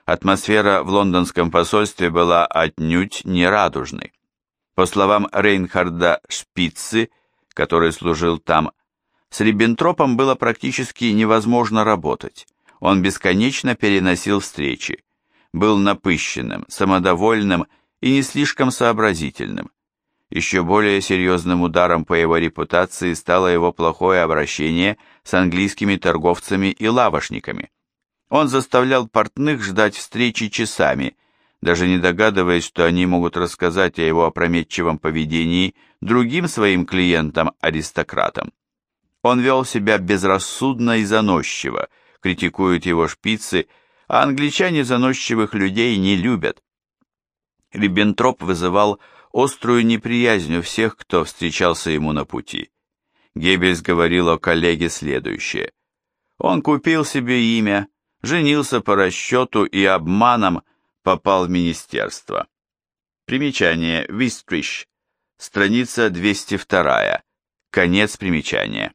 Атмосфера в лондонском посольстве была отнюдь не радужной. По словам Рейнхарда Шпицы, который служил там, с Риббентропом было практически невозможно работать. Он бесконечно переносил встречи, был напыщенным, самодовольным и не слишком сообразительным. Еще более серьезным ударом по его репутации стало его плохое обращение с английскими торговцами и лавошниками. Он заставлял портных ждать встречи часами, даже не догадываясь, что они могут рассказать о его опрометчивом поведении другим своим клиентам-аристократам. Он вел себя безрассудно и заносчиво, критикуют его Шпицы, а англичане заносчивых людей не любят. Риббентроп вызывал острую неприязнь у всех, кто встречался ему на пути. Геббельс говорил о коллеге следующее. Он купил себе имя, женился по расчету и обманом попал в министерство. Примечание. Вистриш. Страница 202. Конец примечания.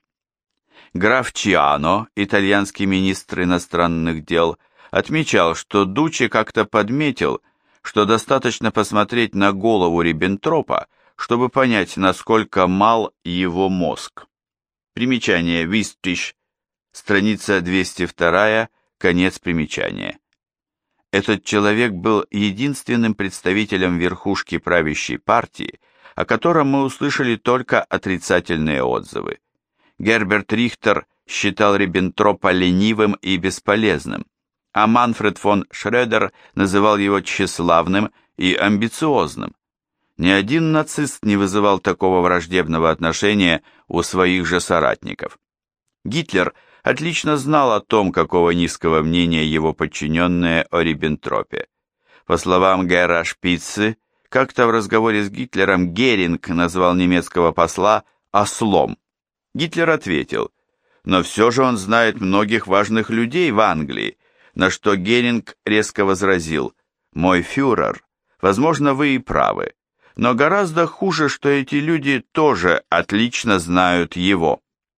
Граф Чиано, итальянский министр иностранных дел, отмечал, что Дуччи как-то подметил, что достаточно посмотреть на голову Риббентропа, чтобы понять, насколько мал его мозг. Примечание. Вистриш. Страница 202. Конец примечания. Этот человек был единственным представителем верхушки правящей партии, о котором мы услышали только отрицательные отзывы. Герберт Рихтер считал Риббентропа ленивым и бесполезным, а Манфред фон Шредер называл его тщеславным и амбициозным. Ни один нацист не вызывал такого враждебного отношения у своих же соратников. Гитлер отлично знал о том, какого низкого мнения его подчиненные о Риббентропе. По словам Гера Шпицы, как-то в разговоре с Гитлером Геринг назвал немецкого посла «ослом». Гитлер ответил, но все же он знает многих важных людей в Англии, на что Геринг резко возразил, «Мой фюрер, возможно, вы и правы, но гораздо хуже, что эти люди тоже отлично знают его».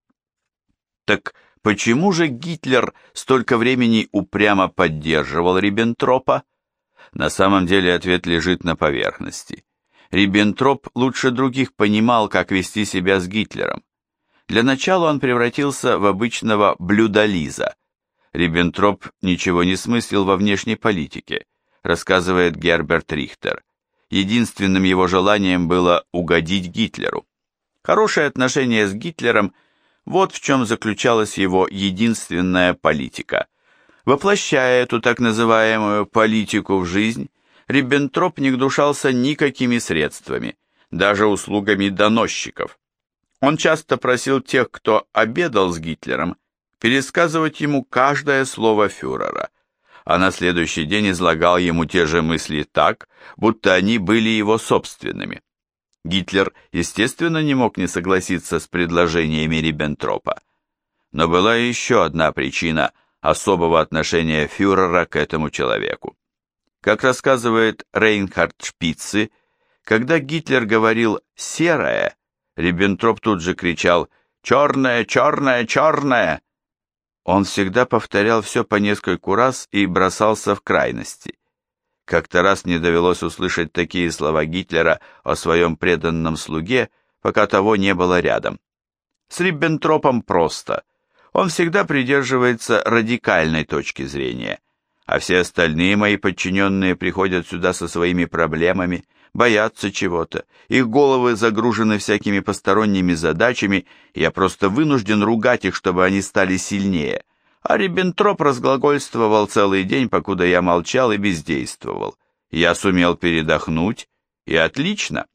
Так почему же Гитлер столько времени упрямо поддерживал Риббентропа? На самом деле ответ лежит на поверхности. Риббентроп лучше других понимал, как вести себя с Гитлером. Для начала он превратился в обычного блюдолиза. Риббентроп ничего не смыслил во внешней политике, рассказывает Герберт Рихтер. Единственным его желанием было угодить Гитлеру. Хорошие отношения с Гитлером – вот в чем заключалась его единственная политика. Воплощая эту так называемую политику в жизнь, Риббентроп не гнушался никакими средствами, даже услугами доносчиков. Он часто просил тех, кто обедал с Гитлером, пересказывать ему каждое слово фюрера, а на следующий день излагал ему те же мысли так, будто они были его собственными. Гитлер, естественно, не мог не согласиться с предложениями Риббентропа. Но была еще одна причина особого отношения фюрера к этому человеку. Как рассказывает Рейнхард Шпицы, когда Гитлер говорил «серое», Риббентроп тут же кричал «черное, черное, черное». Он всегда повторял все по нескольку раз и бросался в крайности. Как-то раз мне довелось услышать такие слова Гитлера о своем преданном слуге, пока того не было рядом. С Риббентропом просто. Он всегда придерживается радикальной точки зрения, а все остальные мои подчиненные приходят сюда со своими проблемами, боятся чего-то, их головы загружены всякими посторонними задачами, и я просто вынужден ругать их, чтобы они стали сильнее. А Риббентроп разглагольствовал целый день, покуда я молчал и бездействовал. Я сумел передохнуть, и отлично.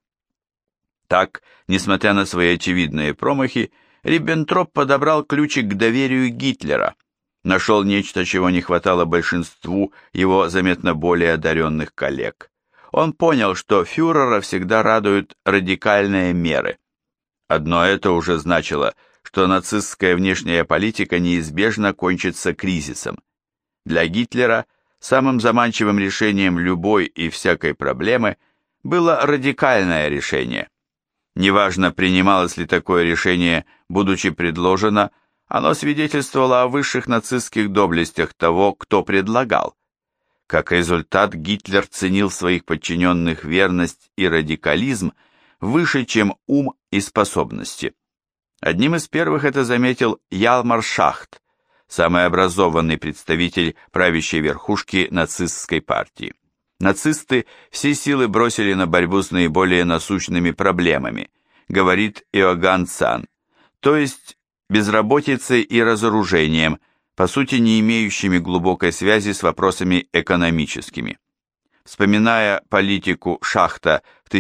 Так, несмотря на свои очевидные промахи, Риббентроп подобрал ключик к доверию Гитлера, нашел нечто, чего не хватало большинству его заметно более одаренных коллег. Он понял, что фюрера всегда радуют радикальные меры. Одно это уже значило, что нацистская внешняя политика неизбежно кончится кризисом. Для Гитлера самым заманчивым решением любой и всякой проблемы было радикальное решение. Неважно, принималось ли такое решение, будучи предложено, оно свидетельствовало о высших нацистских доблестях того, кто предлагал. Как результат, Гитлер ценил в своих подчиненных верность и радикализм выше, чем ум и способности. Одним из первых это заметил Ялмар Шахт, самый образованный представитель правящей верхушки нацистской партии. Нацисты все силы бросили на борьбу с наиболее насущными проблемами, говорит Иоганн Цан, то есть безработицей и разоружением, по сути не имеющими глубокой связи с вопросами экономическими. Вспоминая политику Шахта в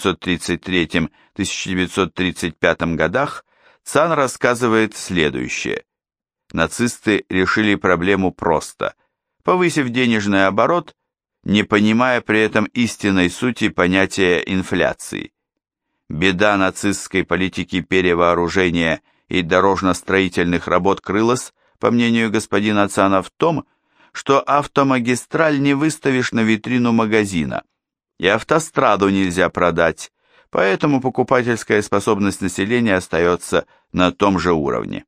1933-1935 годах, Цан рассказывает следующее. Нацисты решили проблему просто, повысив денежный оборот, не понимая при этом истинной сути понятия инфляции. Беда нацистской политики перевооружения и дорожно-строительных работ крылась, по мнению господина Цана, в том, что автомагистраль не выставишь на витрину магазина, и автостраду нельзя продать, поэтому покупательская способность населения остается на том же уровне.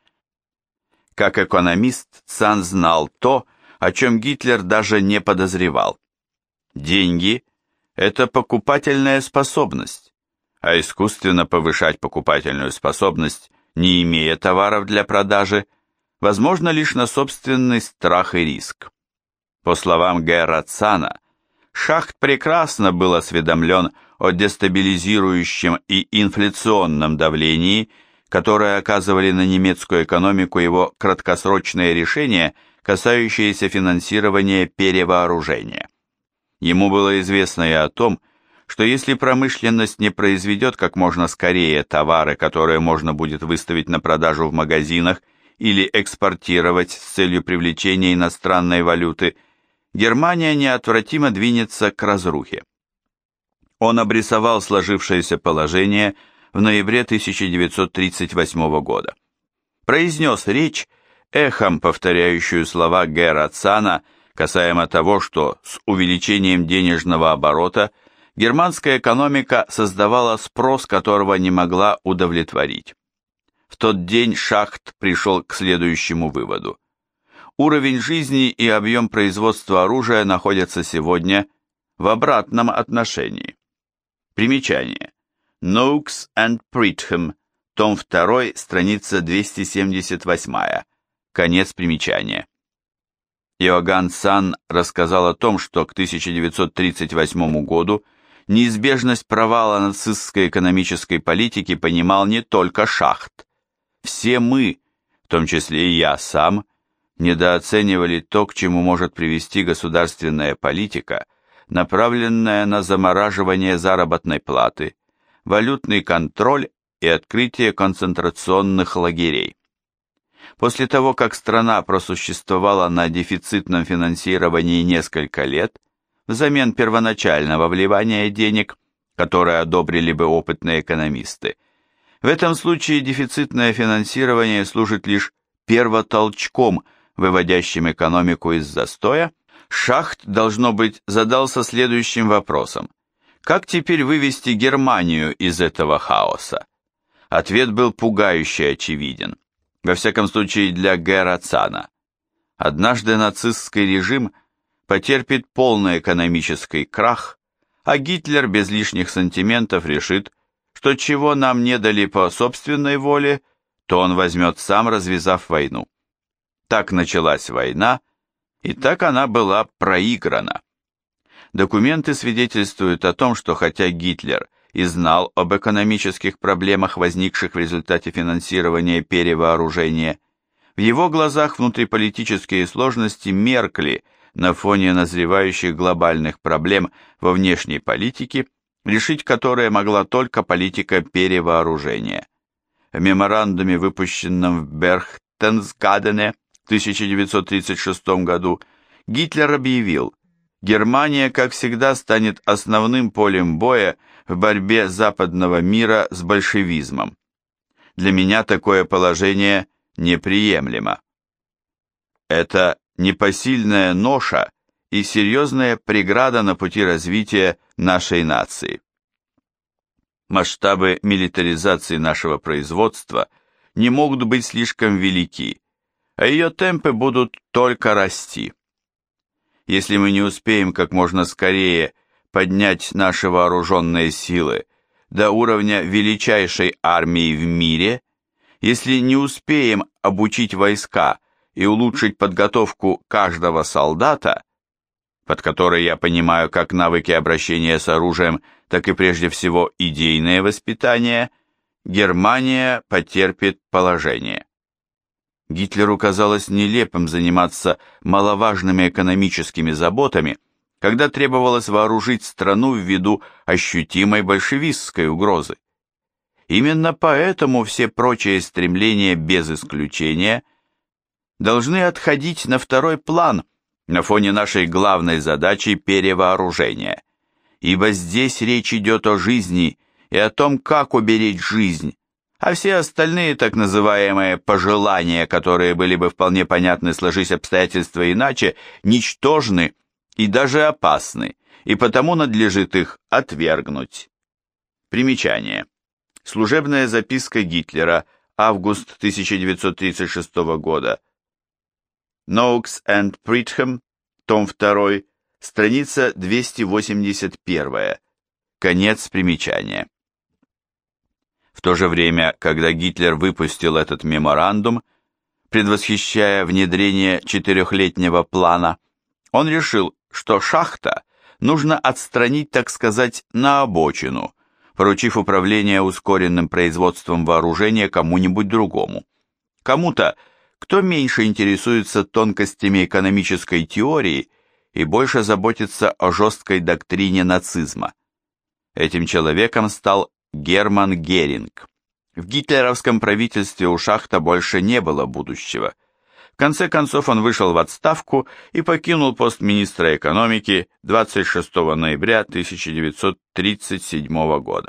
Как экономист, Цан знал то, о чем Гитлер даже не подозревал. Деньги – это покупательная способность, а искусственно повышать покупательную способность, не имея товаров для продажи, возможно лишь на собственный страх и риск. По словам Герра Цана, Шахт прекрасно был осведомлен о дестабилизирующем и инфляционном давлении, которое оказывали на немецкую экономику его краткосрочные решения, касающиеся финансирования перевооружения. Ему было известно и о том, что если промышленность не произведет как можно скорее товары, которые можно будет выставить на продажу в магазинах или экспортировать с целью привлечения иностранной валюты, Германия неотвратимо двинется к разрухе. Он обрисовал сложившееся положение в ноябре 1938 года. Произнес речь, эхом повторяющую слова Герра Цана касаемо того, что с увеличением денежного оборота германская экономика создавала спрос, которого не могла удовлетворить. В тот день Шахт пришел к следующему выводу. Уровень жизни и объем производства оружия находятся сегодня в обратном отношении. Примечание. Noakes and Pritham, том 2, страница 278. Конец примечания. Иоганн Цан рассказал о том, что к 1938 году неизбежность провала нацистской экономической политики понимал не только Шахт. Все мы, в том числе и я сам, недооценивали то, к чему может привести государственная политика, направленная на замораживание заработной платы, валютный контроль и открытие концентрационных лагерей. После того, как страна просуществовала на дефицитном финансировании несколько лет, взамен первоначального вливания денег, которое одобрили бы опытные экономисты, в этом случае дефицитное финансирование служит лишь первотолчком, выводящим экономику из застоя, Шахт, должно быть, задался следующим вопросом. Как теперь вывести Германию из этого хаоса? Ответ был пугающе очевиден. Во всяком случае для Герра Цана. Однажды нацистский режим потерпит полный экономический крах, а Гитлер без лишних сантиментов решит, что чего нам не дали по собственной воле, то он возьмет сам, развязав войну. Так началась война, и так она была проиграна. Документы свидетельствуют о том, что хотя Гитлер и знал об экономических проблемах, возникших в результате финансирования перевооружения, в его глазах внутриполитические сложности меркли на фоне назревающих глобальных проблем во внешней политике, решить которые могла только политика перевооружения. В меморандуме, выпущенном в Берхтесгадене в 1936 году, Гитлер объявил: Германия, как всегда, станет основным полем боя в борьбе западного мира с большевизмом. Для меня такое положение неприемлемо. Это непосильная ноша и серьезная преграда на пути развития нашей нации. Масштабы милитаризации нашего производства не могут быть слишком велики, а ее темпы будут только расти. если мы не успеем как можно скорее поднять наши вооруженные силы до уровня величайшей армии в мире, если не успеем обучить войска и улучшить подготовку каждого солдата, под которой я понимаю как навыки обращения с оружием, так и прежде всего идейное воспитание, Германия потерпит поражение. Гитлеру казалось нелепым заниматься маловажными экономическими заботами, когда требовалось вооружить страну ввиду ощутимой большевистской угрозы. Именно поэтому все прочие стремления без исключения должны отходить на второй план на фоне нашей главной задачи перевооружения, ибо здесь речь идет о жизни и о том, как уберечь жизнь, а все остальные так называемые пожелания, которые были бы вполне понятны, сложись обстоятельства иначе, ничтожны и даже опасны, и потому надлежит их отвергнуть. Примечание. Служебная записка Гитлера, август 1936 года. Ноукс энд Притхэм, том 2, страница 281. Конец примечания. В то же время, когда Гитлер выпустил этот меморандум, предвосхищая внедрение четырехлетнего плана, он решил, что Шахта нужно отстранить, так сказать, на обочину, поручив управление ускоренным производством вооружения кому-нибудь другому. Кому-то, кто меньше интересуется тонкостями экономической теории и больше заботится о жесткой доктрине нацизма. Этим человеком стал Герман Геринг. В гитлеровском правительстве у Шахта больше не было будущего. В конце концов он вышел в отставку и покинул пост министра экономики 26 ноября 1937 года.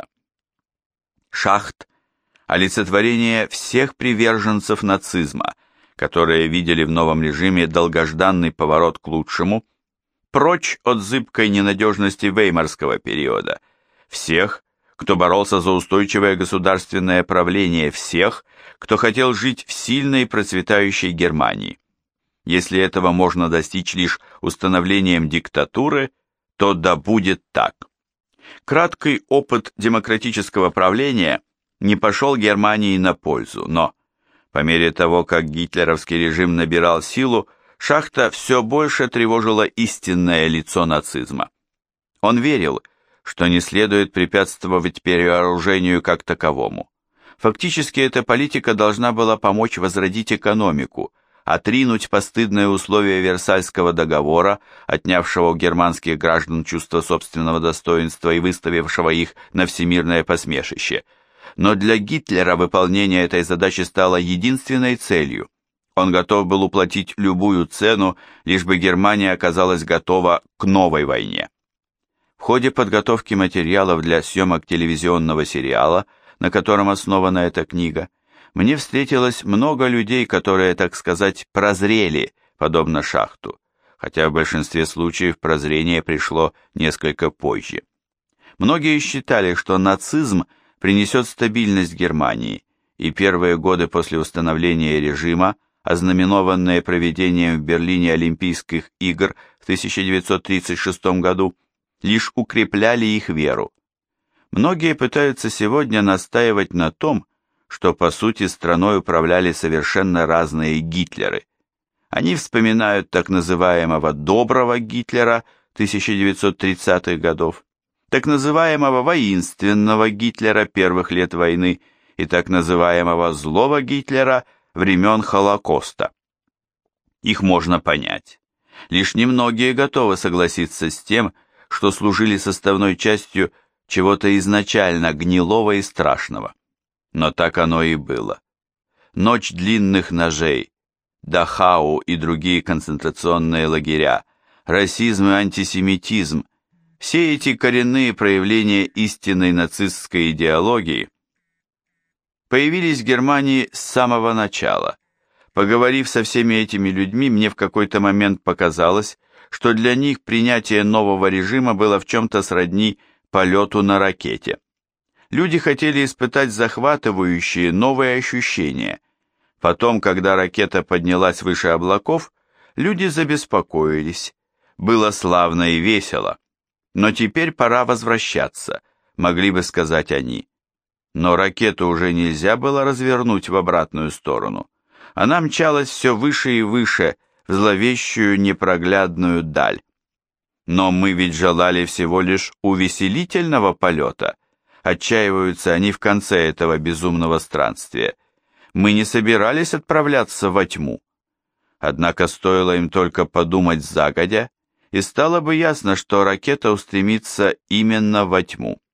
Шахт – олицетворение всех приверженцев нацизма, которые видели в новом режиме долгожданный поворот к лучшему, прочь от зыбкой ненадежности веймарского периода, всех, кто боролся за устойчивое государственное правление, всех, кто хотел жить в сильной и процветающей Германии. Если этого можно достичь лишь установлением диктатуры, то да будет так. Краткий опыт демократического правления не пошел Германии на пользу, но по мере того, как гитлеровский режим набирал силу, Шахта все больше тревожило истинное лицо нацизма. Он верил, что не следует препятствовать перевооружению как таковому. Фактически эта политика должна была помочь возродить экономику, отринуть постыдные условия Версальского договора, отнявшего у германских граждан чувство собственного достоинства и выставившего их на всемирное посмешище. Но для Гитлера выполнение этой задачи стало единственной целью. Он готов был уплатить любую цену, лишь бы Германия оказалась готова к новой войне. В ходе подготовки материалов для съемок телевизионного сериала, на котором основана эта книга, мне встретилось много людей, которые, так сказать, прозрели, подобно Шахту, хотя в большинстве случаев прозрение пришло несколько позже. Многие считали, что нацизм принесет стабильность Германии, и первые годы после установления режима, ознаменованные проведением в Берлине Олимпийских игр в 1936 году, лишь укрепляли их веру. Многие пытаются сегодня настаивать на том, что по сути страной управляли совершенно разные Гитлеры. Они вспоминают так называемого «доброго Гитлера» 1930-х годов, так называемого воинственного Гитлера первых лет войны и так называемого злого Гитлера времен Холокоста. Их можно понять. Лишь немногие готовы согласиться с тем, что служили составной частью чего-то изначально гнилого и страшного. Но так оно и было. Ночь длинных ножей, Дахау и другие концентрационные лагеря, расизм и антисемитизм, все эти коренные проявления истинной нацистской идеологии появились в Германии с самого начала. Поговорив со всеми этими людьми, мне в какой-то момент показалось, что для них принятие нового режима было в чем-то сродни полету на ракете. Люди хотели испытать захватывающие новые ощущения. Потом, когда ракета поднялась выше облаков, люди забеспокоились. Было славно и весело. Но теперь пора возвращаться, могли бы сказать они. Но ракету уже нельзя было развернуть в обратную сторону. Она мчалась все выше и выше, в зловещую непроглядную даль. Но мы ведь желали всего лишь увеселительного полета. Отчаиваются они в конце этого безумного странствия. Мы не собирались отправляться во тьму. Однако стоило им только подумать загодя, и стало бы ясно, что ракета устремится именно во тьму.